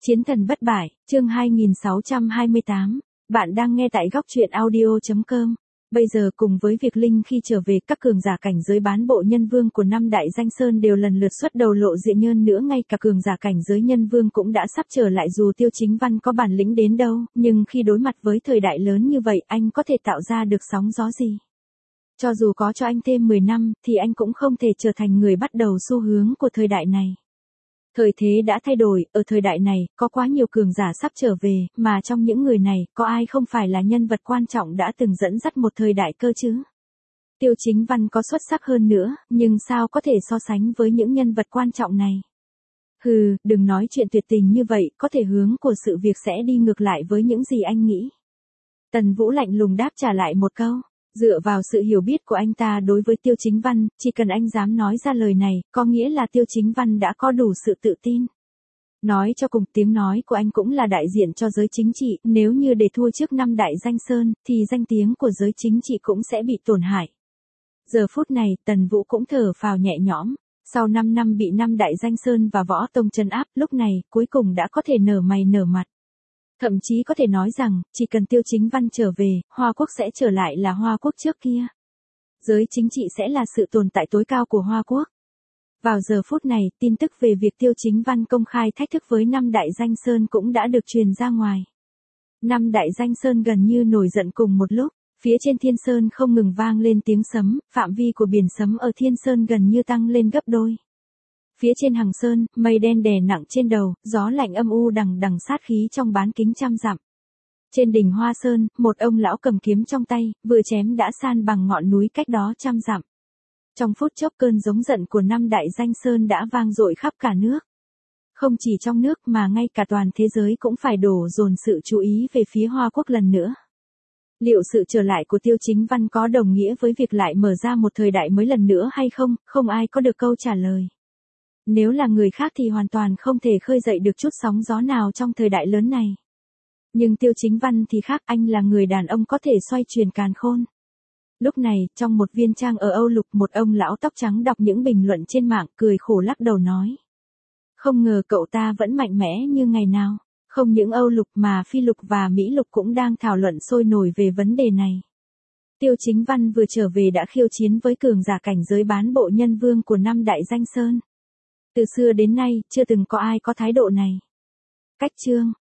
Chiến thần bất bại, chương 2628. Bạn đang nghe tại góc truyện audio.com. Bây giờ cùng với việc Linh khi trở về, các cường giả cảnh giới bán bộ nhân vương của năm đại danh sơn đều lần lượt xuất đầu lộ diện, hơn nữa ngay cả cường giả cảnh giới nhân vương cũng đã sắp trở lại. Dù Tiêu Chính Văn có bản lĩnh đến đâu, nhưng khi đối mặt với thời đại lớn như vậy, anh có thể tạo ra được sóng gió gì? Cho dù có cho anh thêm 10 năm, thì anh cũng không thể trở thành người bắt đầu xu hướng của thời đại này. Thời thế đã thay đổi, ở thời đại này, có quá nhiều cường giả sắp trở về, mà trong những người này, có ai không phải là nhân vật quan trọng đã từng dẫn dắt một thời đại cơ chứ? Tiêu Chính Văn có xuất sắc hơn nữa, nhưng sao có thể so sánh với những nhân vật quan trọng này? Hừ, đừng nói chuyện tuyệt tình như vậy, có thể hướng của sự việc sẽ đi ngược lại với những gì anh nghĩ. Tần Vũ lạnh lùng đáp trả lại một câu. Dựa vào sự hiểu biết của anh ta đối với Tiêu Chính Văn, chỉ cần anh dám nói ra lời này, có nghĩa là Tiêu Chính Văn đã có đủ sự tự tin. Nói cho cùng, tiếng nói của anh cũng là đại diện cho giới chính trị, nếu như để thua trước năm đại danh sơn, thì danh tiếng của giới chính trị cũng sẽ bị tổn hại. Giờ phút này, Tần Vũ cũng thở phào nhẹ nhõm. Sau 5 năm bị năm đại danh sơn và võ tông trấn áp, lúc này, cuối cùng đã có thể nở mày nở mặt. Thậm chí có thể nói rằng, chỉ cần Tiêu Chính Văn trở về, Hoa Quốc sẽ trở lại là Hoa Quốc trước kia. Giới chính trị sẽ là sự tồn tại tối cao của Hoa Quốc. Vào giờ phút này, tin tức về việc Tiêu Chính Văn công khai thách thức với năm đại danh sơn cũng đã được truyền ra ngoài. Năm đại danh sơn gần như nổi giận cùng một lúc, phía trên Thiên Sơn không ngừng vang lên tiếng sấm, phạm vi của biển sấm ở Thiên Sơn gần như tăng lên gấp đôi. Phía trên Hằng Sơn, mây đen đè nặng trên đầu, gió lạnh âm u đằng đằng sát khí trong bán kính trăm dặm. Trên đỉnh Hoa Sơn, một ông lão cầm kiếm trong tay, vừa chém đã san bằng ngọn núi cách đó trăm dặm. Trong phút chốc cơn giống giận của năm đại danh sơn đã vang dội khắp cả nước. Không chỉ trong nước mà ngay cả toàn thế giới cũng phải đổ dồn sự chú ý về phía Hoa Quốc lần nữa. Liệu sự trở lại của Tiêu Chính Văn có đồng nghĩa với việc lại mở ra một thời đại mới lần nữa hay không, không ai có được câu trả lời. Nếu là người khác thì hoàn toàn không thể khơi dậy được chút sóng gió nào trong thời đại lớn này. Nhưng Tiêu Chính Văn thì khác, anh là người đàn ông có thể xoay chuyển càn khôn. Lúc này, trong một viên trang ở Âu Lục, một ông lão tóc trắng đọc những bình luận trên mạng, cười khổ lắc đầu nói. Không ngờ cậu ta vẫn mạnh mẽ như ngày nào. Không những Âu Lục mà Phi Lục và Mỹ Lục cũng đang thảo luận sôi nổi về vấn đề này. Tiêu Chính Văn vừa trở về đã khiêu chiến với cường giả cảnh giới bán bộ nhân vương của năm đại danh sơn. Từ xưa đến nay, chưa từng có ai có thái độ này. Cách chương.